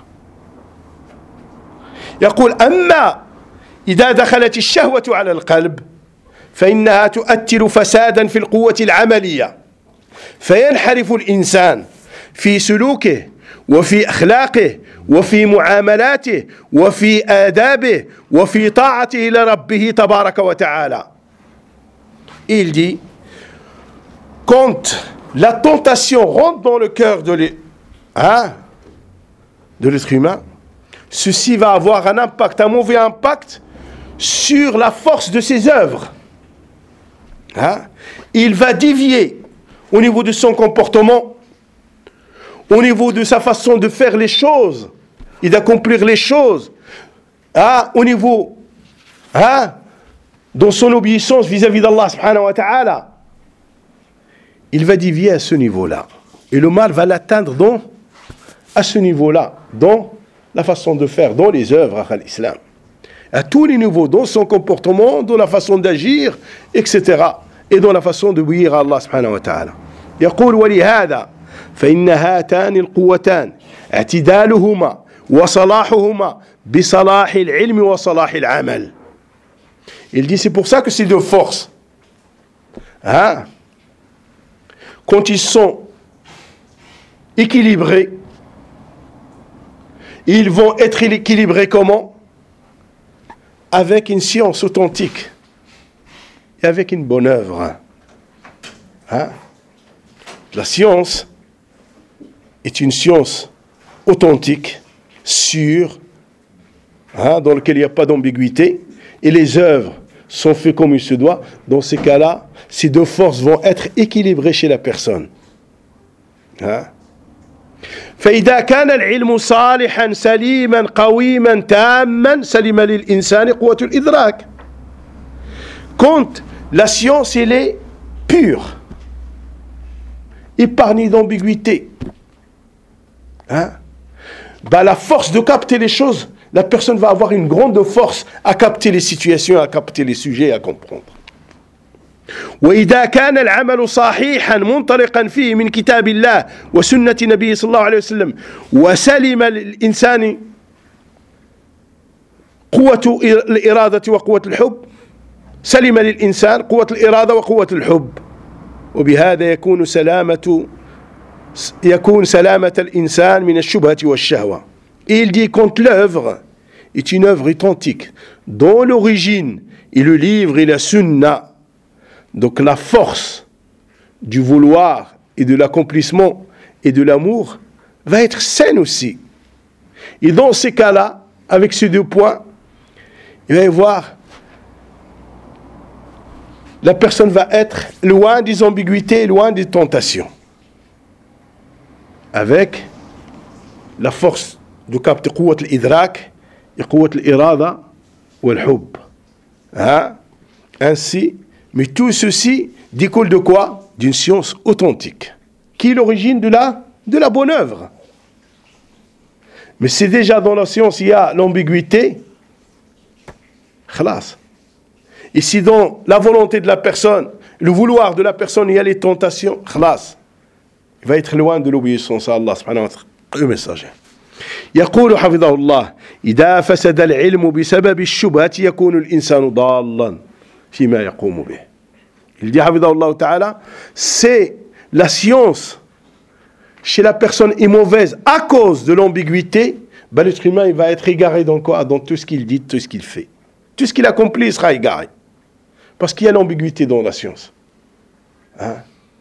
يقول أما إذا دخلت الشهوة على القلب فإنها تؤثر فسادا في القوة العملية، فينحرف الإنسان في سلوكه وفي أخلاقه وفي معاملاته وفي آدابه وفي طاعته لربه تبارك وتعالى. Il dit, quand la tentation rentre dans le cœur de l'être, hein, de l'être humain, ceci va avoir un impact, un mauvais impact sur la force de ses œuvres. Hein? Il va dévier au niveau de son comportement, au niveau de sa façon de faire les choses et d'accomplir les choses hein, au niveau, hein, dans son obéissance vis-à-vis d'Allah subhanahu wa ta'ala, il va dévier à ce niveau-là. Et le mal va l'atteindre dans, à ce niveau-là, dans la façon de faire, dans les œuvres à l'islam. À tous les niveaux, dans son comportement, dans la façon d'agir, et cetera. Et dans la façon d'obéir à Allah subhanahu wa ta'ala. يقول ولهذا فإن هاتان القوتان اعتدالهما وصلاحهما بصلاح العلم وصلاح العمل. Il dit c'est pour ça que ces deux forces, hein, quand ils sont équilibrés, ils vont être équilibrés comment? Avec une science authentique et avec une bonne œuvre. Hein? La science est une science authentique, sûre, hein, dans laquelle il n'y a pas d'ambiguïté, et les œuvres sont faites comme il se doit. Dans ces cas-là, ces deux forces vont être équilibrées chez la personne. Hein? فإذا كان العلم صالحا سليما قويما تاما سلم للإنسان قوة الإدراك. Quand la science elle est pure, épargnée d'ambiguïté, hein? Bah, la force de capter les choses, la personne va avoir une grande force à capter les situations, à capter les sujets, à comprendre. وإذا كان العمل صحيحا منطلقا فيه من كتاب الله وسنة نبيه صلى الله عليه وسلم وسلم الإنسان قوة الإرادة وقوة الحب سلم للإنسان قوة الإرادة وقوة الحب وبهذا يكون سلامة يكون سلامة الإنسان من الشبهة والشهوة. Et il dit quand l'œuvre est une œuvre authentique dont l'origine est le livre et la sunna. Donc la force du vouloir et de l'accomplissement et de l'amour va être saine aussi. Et dans ces cas-là, avec ces deux points, il va y avoir, la personne va être loin des ambiguïtés, loin des tentations. Avec la force de capter قوة الإدراك et قوة الإرادة والحب. Hein? Ainsi, mais tout ceci découle de quoi? D'une science authentique, qui est l'origine de la, de la bonne œuvre. Mais c'est déjà dans la science, il y a l'ambiguïté, khalas. Et si dans la volonté de la personne, le vouloir de la personne, il y a les tentations, khalas, il va être loin de l'obéissance à Allah subhanahu wa ta'ala, le messager. يقول حفظه الله إذا فسد العلم بسبب الشبهة يكون الإنسان ضالا فيما يقوم به. Il dit حفظه ta'ala, c'est la science chez la personne est mauvaise à cause de l'ambiguïté, ben l'être humain il va être égaré dans quoi? Dans tout ce qu'il dit, tout ce qu'il fait. Tout ce qu'il accomplit il sera égaré. Parce qu'il y a l'ambiguïté dans la science. Hein?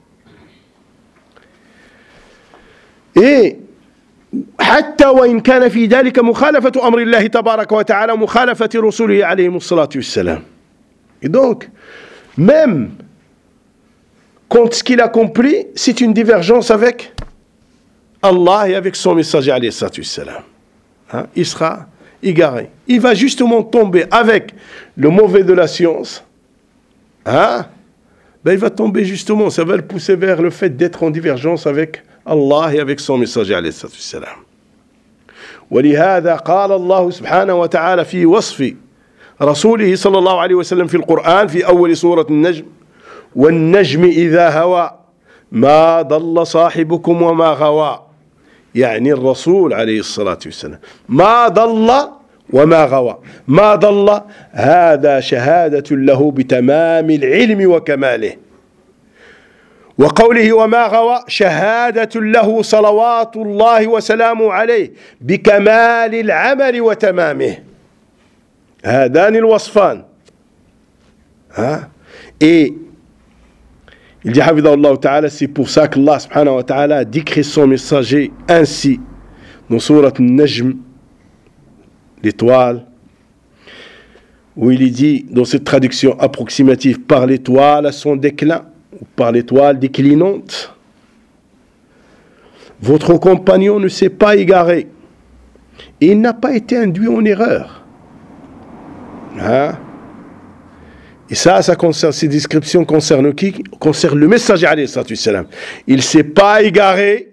Et حتى وإن كان في ذلك مخالفة أمر الله تبارك وتعالى مخالفة رسوله عليهم الصلاة والسلام. Et donc, même quand ce qu'il accomplit, c'est une divergence avec Allah et avec son messager alayhi salatu wassalam. Hein? Il sera égaré. Il va justement tomber avec le mauvais de la science. Hein? Ben, il va tomber justement, ça va le pousser vers le fait d'être en divergence avec Allah et avec son messager alayhi salatu wassalam. ولهذا قال الله سبحانه وتعالى في وصف رسوله صلى الله عليه وسلم في القرآن في أول سورة النجم والنجم إذا هوى ما ضل صاحبكم وما غوى يعني الرسول عليه الصلاة والسلام ما ضل وما غوى ما ضل هذا شهادة له بتمام العلم وكماله وقوله وما غوى شهادة له صلوات الله وسلامه عليه بكمال العمل وتمامه هذان الوصفان. ها et il dit حفظه الله تعالى, c'est pour ça que Allah subhanahu wa ta'ala a décrit son messager ainsi dans sourate An-Najm, l'étoile, où il est dit dans cette traduction approximative par l'étoile à son déclin ou par l'étoile déclinante, votre compagnon ne s'est pas égaré Et il n'a pas été induit en erreur. Hein? Et ça, ça concerne, ces descriptions concernent qui? Concernent le messager alayhi salatu wassalam. Il ne s'est pas égaré.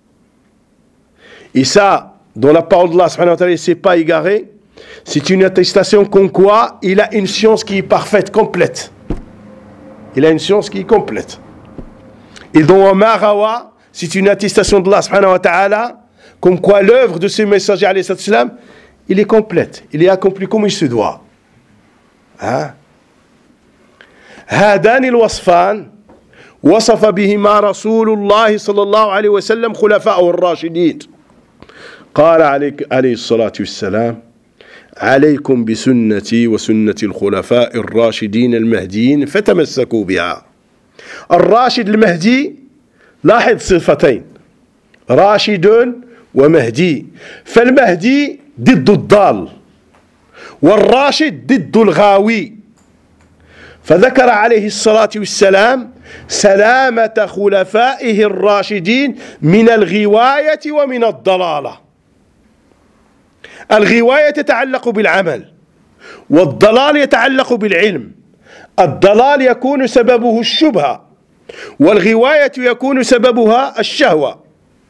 Et ça, dans la parole d'Allah subhanahu wa ta'ala, il ne s'est pas égaré. C'est une attestation comme quoi il a une science qui est parfaite, complète. Il a une science qui est complète. Et dans Marawa, c'est une attestation d'Allah subhanahu wa ta'ala, comme quoi l'œuvre de ce messager alayhi salatu wassalam, il est complète. Il est accompli comme il se doit. Hein? هذان الوصفان وصف بهما رسول الله صلى الله عليه وسلم خلفاءه الراشدين قال عليه الصلاة والسلام عليكم بسنتي وسنة الخلفاء الراشدين المهديين فتمسكوا بها. الراشد المهدي لاحظ صفتين راشد ومهدي فالمهدي ضد الضال والراشد ضد الغاوي فذكر عليه الصلاة والسلام سلامة خلفائه الراشدين من الغواية ومن الضلالة. الغواية تتعلق بالعمل والضلال يتعلق بالعلم. الضلال يكون سببه الشبهة والغواية يكون سببها الشهوة.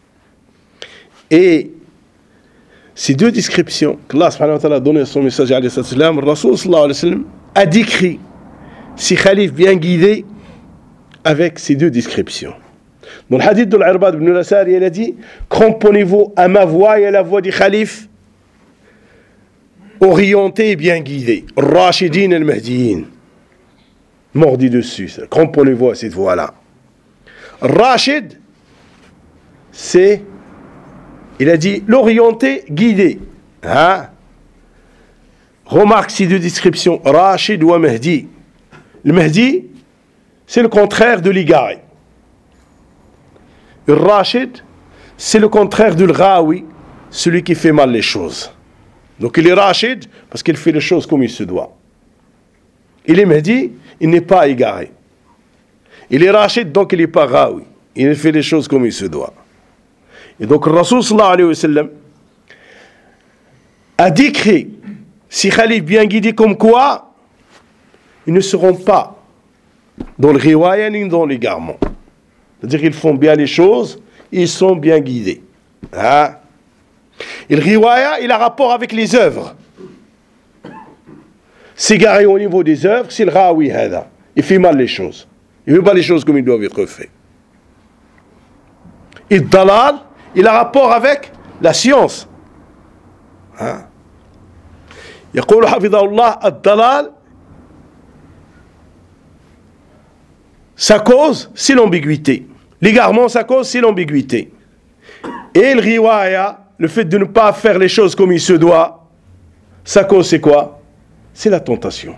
Et ces deux descriptions que Allah subhanahu wa ta'ala a donné à son messager alayhi sallam, le Rasul sallallahu alayhi wa sallam a décrit ces khalifes bien guidés avec ces deux descriptions. Dans le hadith de l'Irbad ibn al-Asari, il a dit cramponnez-vous à ma voix et à la voix des khalifes orientés et bien guidés. Rashidin al-Mahdiyin. Mordi dessus. Cramponnez-vous à cette voix-là. Rashid, c'est, il a dit l'orienté guidé. Hein? Remarque ces deux descriptions. Rashid ou Mahdi. Le Mahdi, c'est le contraire de l'égaré. Le Rashid, c'est le contraire du Ghawi, celui qui fait mal les choses. Donc il est Rashid parce qu'il fait les choses comme il se doit. Il est Mahdi, il n'est pas égaré. Il est Rashid, donc il n'est pas Ghawi. Il fait les choses comme il se doit. Et donc le Rasul sallallahu alayhi wa sallam a décrit ces khalifes bien guidés comme quoi ils ne seront pas dans le riwaya ni dans l'égarement. C'est-à-dire qu'ils font bien les choses, ils sont bien guidés. Hein? Et le riwaya, il a rapport avec les œuvres. S'égarer au niveau des œuvres, c'est le rawi hada. Il fait mal les choses. Il ne fait pas les choses comme ils doivent être faites. Et le dalal, il a rapport avec la science. Hein? يقول حفظه الله الضلال sa cause, c'est l'ambiguïté. L'égarement, sa cause, c'est l'ambiguïté. Et le riwaya, le fait de ne pas faire les choses comme il se doit, sa cause, c'est quoi? C'est la tentation.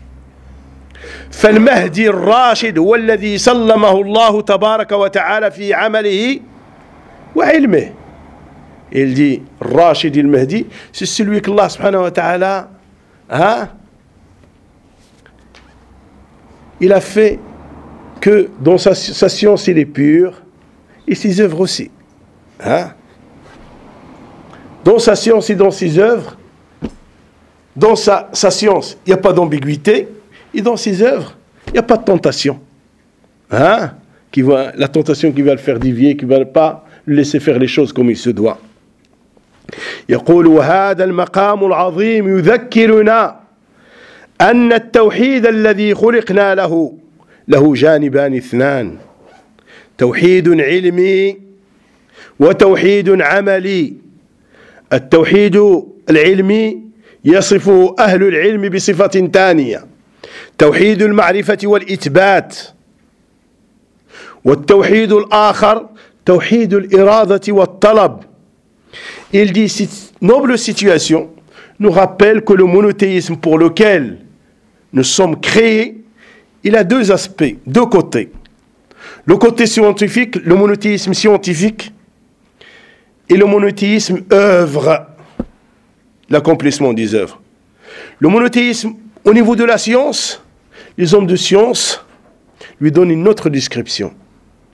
فالمهدي الراشد هو الذي سلمه الله تبارك وتعالى في عمله وعلمه. Il dit, Rashid al-Mahdi, c'est celui que Allah subhanahu wa ta'ala, hein, il a fait que dans sa, sa science il est pur et ses œuvres aussi. Hein? Dans sa science et dans ses œuvres, dans sa, sa science, il n'y a pas d'ambiguïté et dans ses œuvres, il n'y a pas de tentation. Hein? Qui va, la tentation qui va le faire dévier, qui ne va pas le laisser faire les choses comme il se doit. يقول وهذا المقام العظيم يذكرنا أن التوحيد الذي خلقنا له له جانبان اثنان توحيد علمي وتوحيد عملي. التوحيد العلمي يصفه أهل العلم بصفة ثانية توحيد المعرفة والإثبات. والتوحيد الآخر توحيد الإرادة والطلب. Il dit, cette noble situation nous rappelle que le monothéisme pour lequel nous sommes créés, il a deux aspects, deux côtés. Le côté scientifique, le monothéisme scientifique, et le monothéisme œuvre, l'accomplissement des œuvres. Le monothéisme au niveau de la science, les hommes de science lui donnent une autre description.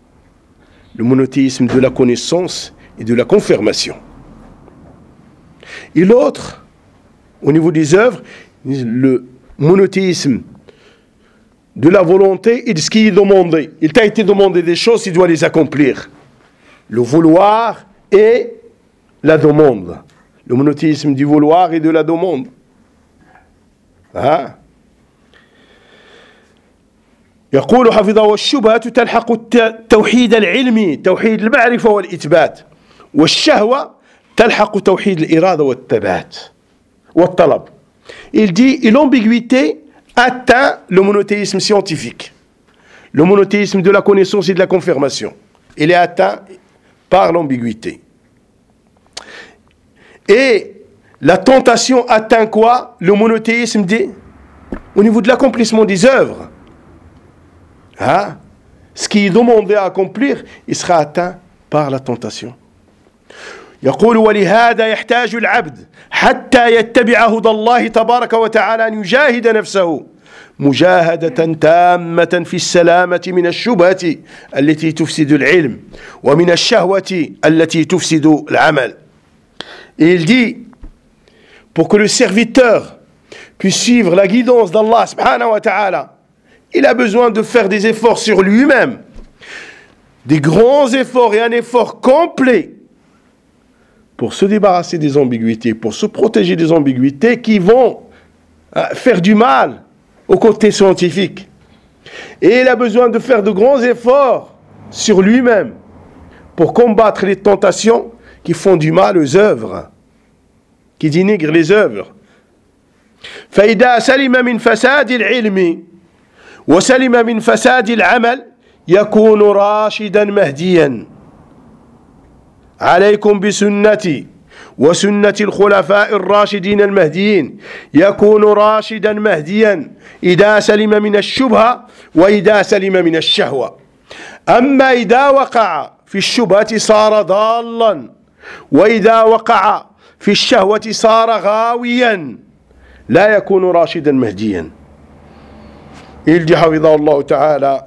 Le monothéisme de la connaissance et de la confirmation. Et l'autre, au niveau des œuvres, le monothéisme de la volonté et de ce qui est demandé. Il t'a été demandé des choses, tu dois les accomplir. Le vouloir et la demande. Le monothéisme du vouloir et de la demande. ها يقول حفظه والشبهة تلحق التوحيد العلمي توحيد المعرفة والإثبات والشهوة تلحق توحيد الإرادة والثبات والطلب. Il dit et l'ambiguïté atteint le monothéisme scientifique, le monothéisme de la connaissance et de la confirmation. Il est atteint par l'ambiguïté. Et la tentation atteint quoi? Le monothéisme des, au niveau de l'accomplissement des œuvres. Hein? Ce qui est demandé à accomplir, il sera atteint par la tentation. يقول ولهذا يحتاج العبد حتى يتبع هدى الله تبارك وتعالى أن يجاهد نفسه مجاهدة تامة في السلامة من الشبهة التي تفسد العلم ومن الشهوة التي تفسد العمل. Et il dit, pour que le serviteur puisse suivre la guidance d'Allah subhanahu wa ta'ala, il a besoin de faire des efforts sur lui-même, des grands efforts et un effort complet pour se débarrasser des ambiguïtés, pour se protéger des ambiguïtés qui vont faire du mal au côté scientifique. Et il a besoin de faire de grands efforts sur lui-même pour combattre les tentations qui font du mal aux œuvres, qui dénigrent les œuvres. فإذا سلم من فساد العلم وسلم من فساد العمل يكون راشدا مهديا. عليكم بسنتي وسنة الخلفاء الراشدين المهديين. يكون راشدا مهديا إذا سلم من الشبهة وإذا سلم من الشهوة. أما إذا وقع في الشبهة صار ضالا وإذا وقع في الشهوة صار غاويا لا يكون راشدا مهديا. Il dit حفظه الله تعالى,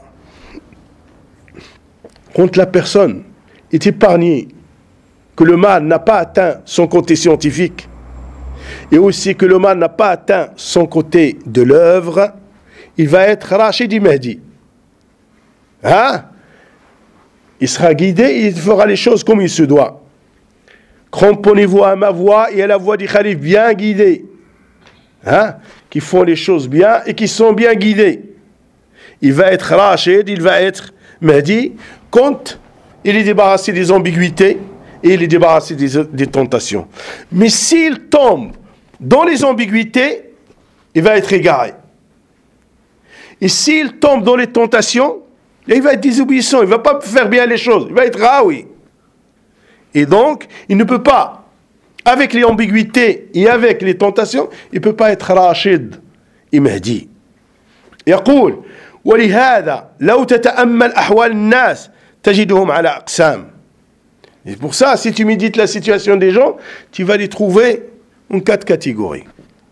quand la personne est épargnée, que le mal n'a pas atteint son côté scientifique et aussi que le mal n'a pas atteint son côté de l'œuvre, il va être Rachid Mahdi. Hein? Il sera guidé et il fera les choses comme il se doit. Cramponnez-vous à ma voix et à la voix des khalifes bien guidés, hein? Qui font les choses bien et qui sont bien guidés. Il va être Rachid, il va être Mahdi quand il est débarrassé des ambiguïtés et il est débarrassé des, des tentations. Mais s'il tombe dans les ambiguïtés, il va être égaré. Et s'il tombe dans les tentations, il va être désobéissant, il ne va pas faire bien les choses, il va être raoui. Et donc, il ne peut pas, avec les ambiguïtés et avec les tentations, il ne peut pas être Rachid et Mahdi. يقول ولهذا لو تتأمل أحوال الناس تجدهم على أقسام. Et pour ça, si tu médites la situation des gens, tu vas les trouver en quatre catégories.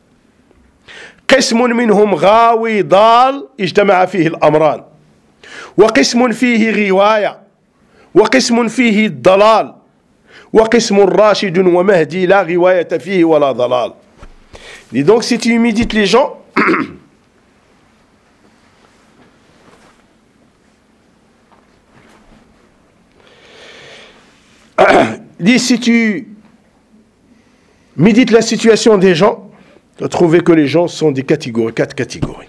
قسم منهم غاوي ضال اجتمع فيه الأمران وقسم فيه رواية وقسم فيه الضلال وقسم راشد ومهدي لا رواية فيه ولا ضلال. Et donc si tu médites les gens, dis si tu médites la situation des gens, tu vas trouver que les gens sont des catégories, quatre catégories.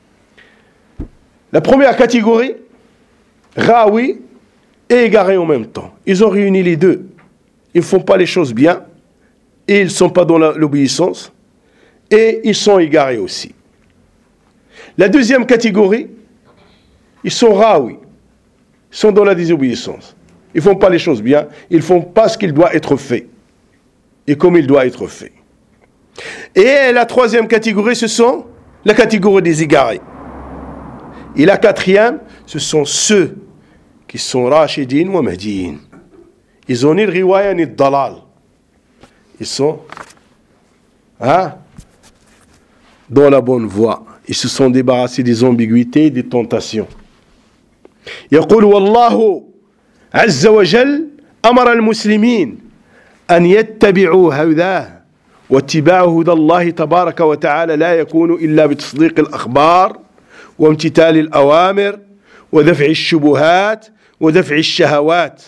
La première catégorie, raoui et égaré en même temps. Ils ont réuni les deux. Ils ne font pas les choses bien et ils ne sont pas dans la, l'obéissance et ils sont égarés aussi. La deuxième catégorie, ils sont raoui, ils sont dans la désobéissance. Ils ne font pas les choses bien, ils ne font pas ce qu'il doit être fait et comme il doit être fait. Et la troisième catégorie, ce sont la catégorie des égarés. Et la quatrième, ce sont ceux qui sont rachidin ou mahdiin. Ils ont ni le riwaya ni le dalal. Ils sont hein, dans la bonne voie. Ils se sont débarrassés des ambiguïtés et des tentations. يقول والله عز وجل أمر المسلمين أن يتبعوا هداه واتباع هدى الله تبارك وتعالى لا يكون إلا بتصديق الأخبار وامتثال الأوامر ودفع الشبهات ودفع الشهوات.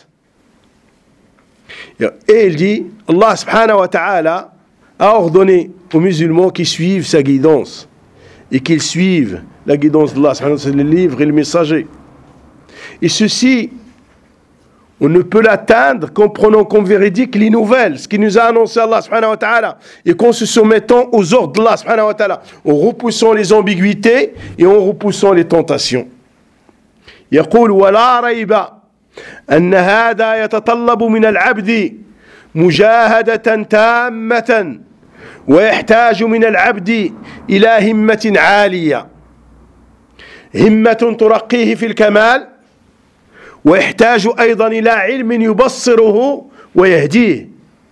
Et il dit, Allah subhanahu wa ta'ala a ordonné aux musulmans qui suivent sa guidance et qu'ils suivent la guidance d'Allah subhanahu wa ta'ala, le livre et le messager. Et ceci, on ne peut l'atteindre qu'en prenant comme véridique les nouvelles, ce qui nous a annoncé Allah subhanahu wa ta'ala, et qu'en se soumettant aux ordres d'Allah subhanahu wa ta'ala, en repoussant les ambiguïtés et en repoussant les tentations. يقول ولا ريب أن هذا يتطلب من العبد مجاهدة تامة ويحتاج من العبد إلى همة عالية، همة ترقيه في الكمال، ويحتاج أيضا إلى علم يبصره ويهديه.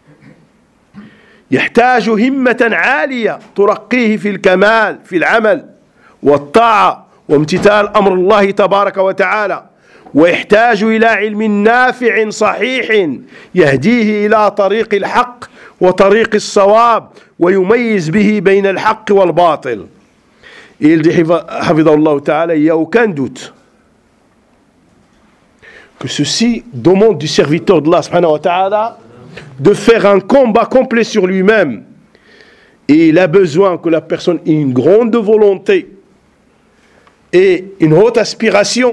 يحتاج همة عالية ترقيه في الكمال في العمل والطاعة وامتثال أمر الله تبارك وتعالى، ويحتاج إلى علم نافع صحيح يهديه إلى طريق الحق وطريق الصواب ويميز به بين الحق والباطل. Il dit حفظه الله تعالى il n'y a aucun doute que ceci demande du serviteur de Allah subhanahu wa ta'ala de faire un combat complet sur lui-même, et il a besoin que la personne ait une grande volonté et une haute aspiration.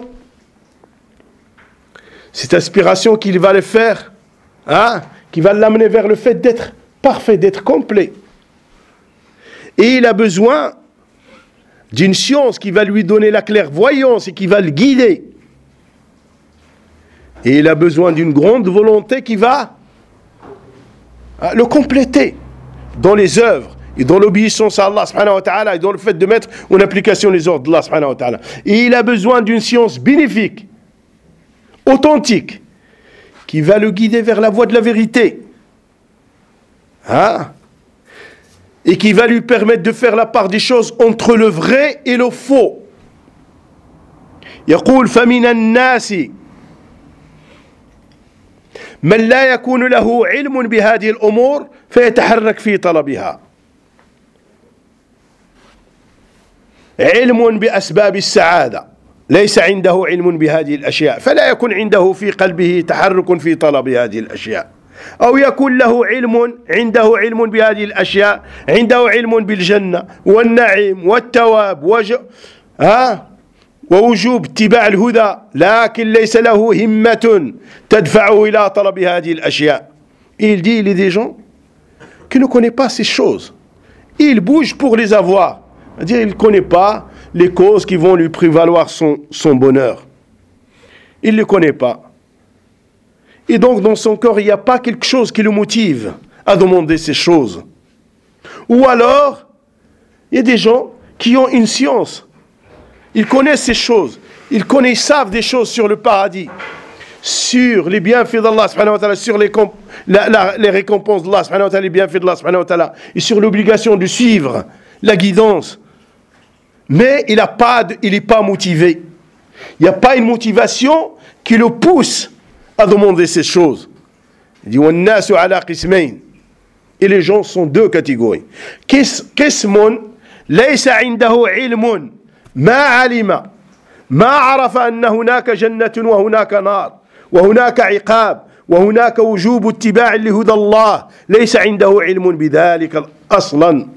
Cette aspiration qu'il va le faire, hein, qui va l'amener vers le fait d'être parfait, d'être complet. Et il a besoin d'une science qui va lui donner la clairvoyance et qui va le guider. Et il a besoin d'une grande volonté qui va hein, le compléter dans les œuvres et dans l'obéissance à Allah subhanahu wa ta'ala et dans le fait de mettre en application les ordres d'Allah subhanahu wa ta'ala. Et il a besoin d'une science bénéfique, authentique, qui va le guider vers la voie de la vérité, hein? Et qui va lui permettre de faire la part des choses entre le vrai et le faux. يقول فمن الناس من لا يكون له علم بهذه الأمور فيتحرك في طلبها، علم بأسباب السعادة ليس عنده علم بهذه الأشياء، فلا يكون عنده في قلبه تحرك في طلب هذه الأشياء، أو يكون له علم عنده علم بهذه الأشياء، عنده علم بالجنة والنعيم والثواب وج... ها ووجوب اتباع الهدى، لكن ليس له همة تدفعه إلى طلب هذه الأشياء. Il dit, il y a des gens qui ne connaissent pas ces choses. Il bouge pour les avoir. C'est-à-dire, il ne connaît pas les causes qui vont lui prévaloir son, son bonheur. Il ne les connaît pas. Et donc, dans son corps, il n'y a pas quelque chose qui le motive à demander ces choses. Ou alors, il y a des gens qui ont une science. Ils connaissent ces choses. Ils connaissent, savent des choses sur le paradis, sur les bienfaits d'Allah subhanahu wa ta'ala, sur les, comp- la, la, les récompenses d'Allah subhanahu wa ta'ala, les bienfaits d'Allah subhanahu wa ta'ala, et sur l'obligation de suivre la guidance. Mais il n'est pas, pas motivé. Il n'y a pas une motivation qui le pousse à demander ces choses. Il dit وَالنَّاسُ عَلَى قِسْمَيْنِ. Et les gens sont deux catégories. قِسْمٌ لَيْسَ عِنْدَهُ عِلْمٌ ما علم ما عرف أن هناك جنة وهناك نار وهناك عقاب وهناك وجوب اتباع لهدى الله، ليس عنده علم بذلك أصلا،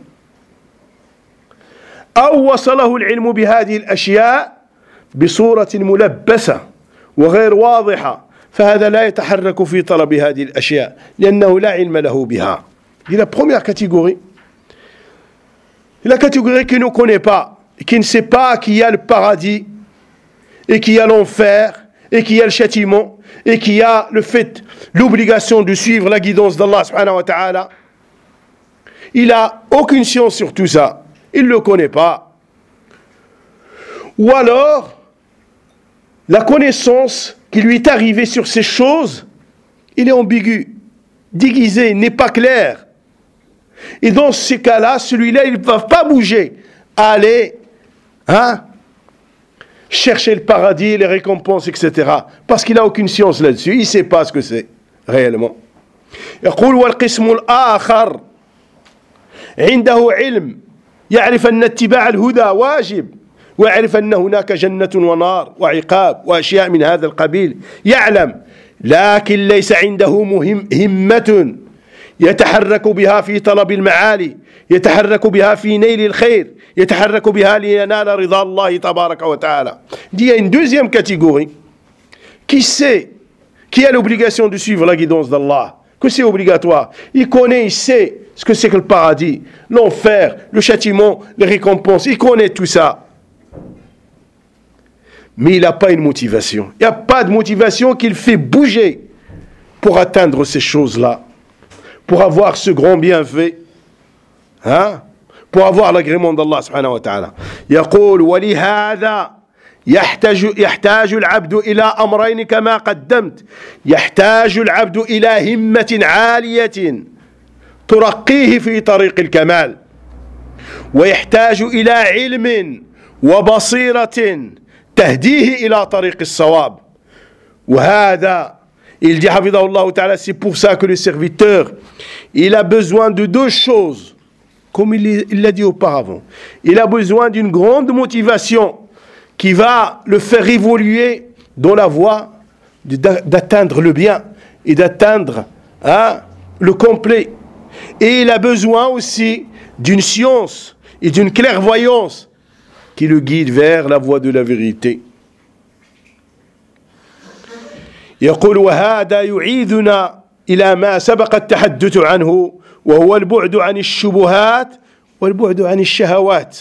أو وصله العلم بهذه الأشياء بصورة ملبسة وغير واضحة، فهذا لا يتحرك في طلب هذه الأشياء لأنه لا علم له بها. C'est la première catégorie. La catégorie qui ne connaît pas, qui ne sait pas qu'il y a le paradis et qu'il y a l'enfer et qu'il y a le châtiment et qu'il y a le fait, l'obligation de suivre la guidance d'Allah subhanahu wa ta'ala. Il n'a aucune science sur tout ça. Il ne le connaît pas. Ou alors, la connaissance qui lui est arrivée sur ces choses, il est ambigu, déguisé, n'est pas clair. Et dans ces cas-là, celui-là, il ne va pas bouger à aller Hein? chercher le paradis, les récompenses, et cetera. Parce qu'il n'a aucune science là-dessus. Il ne sait pas ce que c'est réellement. يقول والقسم الآخر عنده علم يعرف أن اتباع الهدى واجب ويعرف أن هناك جنة ونار وعقاب وأشياء من هذا القبيل يعلم، لكن ليس عنده مهم همة يتحرك بها في طلب المعالي، يتحرك بها في نيل الخير، يتحرك بها لينال رضا الله تبارك وتعالى. Il y a une deuxième catégorie qui sait, qui a l'obligation de suivre la guidance d'Allah, que c'est obligatoire. Il connaît, il sait ce que c'est que le paradis, l'enfer, le châtiment, les récompenses, il connaît tout ça. Mais il n'a pas une motivation. Il n'y a pas de motivation qui le fait bouger pour atteindre ces choses-là, pour avoir ce grand bienfait, hein? Pour avoir l'agrément d'Allah subhanahu wa ta'ala. يقول ولهذا يحتاج يحتاج العبد إلى أمرين كما قدمت. يحتاج العبد إلى همة عالية ترقيه في طريق الكمال، ويحتاج إلى علم وبصيرة تهديه إلى طريق الصواب. وهذا il dit حفظه الله تعالى, c'est pour ça que le serviteur il a besoin de deux choses, comme il l'a dit auparavant. Il a besoin d'une grande motivation qui va le faire évoluer dans la voie d'atteindre le bien et d'atteindre hein, le complet. Et il a besoin aussi d'une science et d'une clairvoyance qui le guide vers la voie de la vérité. يقول وهذا يعيدنا إلى ما سبق التحدث عنه وهو البعد عن الشبهات والبعد عن الشهوات.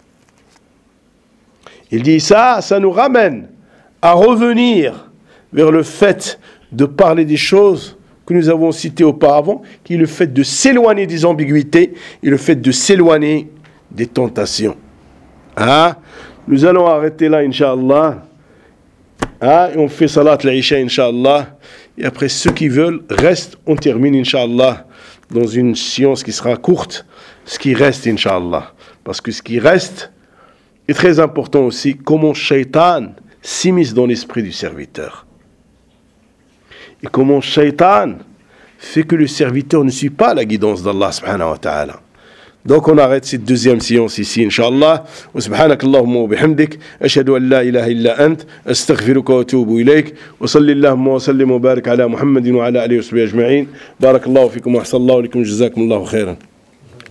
Il dit ça, ça nous ramène à revenir vers le fait de parler des choses que nous avons citées auparavant, qui est le fait de s'éloigner des ambiguïtés et le fait de s'éloigner des tentations. Hein? Nous allons arrêter là, Inch'Allah. Hein? Et on fait salat l'Isha, Inch'Allah. Et après, ceux qui veulent, restent, on termine, Inch'Allah, dans une science qui sera courte, ce qui reste, Inch'Allah. Parce que ce qui reste est très important aussi, comment Shaitan s'immisce dans l'esprit du serviteur. Et comment Shaitan fait que le serviteur ne suit pas la guidance d'Allah subhanahu wa ta'ala. Donc on arrête cette deuxième séance ici, Inch'Allah. Wa subhanak Allahumma wa bihamdik, ashhadu an la ilaha illa ant, astaghfiruka wa atubu ilayk, wa salli Allahumma wa sallim wa barik ala Muhammadin wa ala alihi wa sahbihi ajma'in. Barakallahu fikum wa ahsanallahu alaykum, jazakumullahu khairan.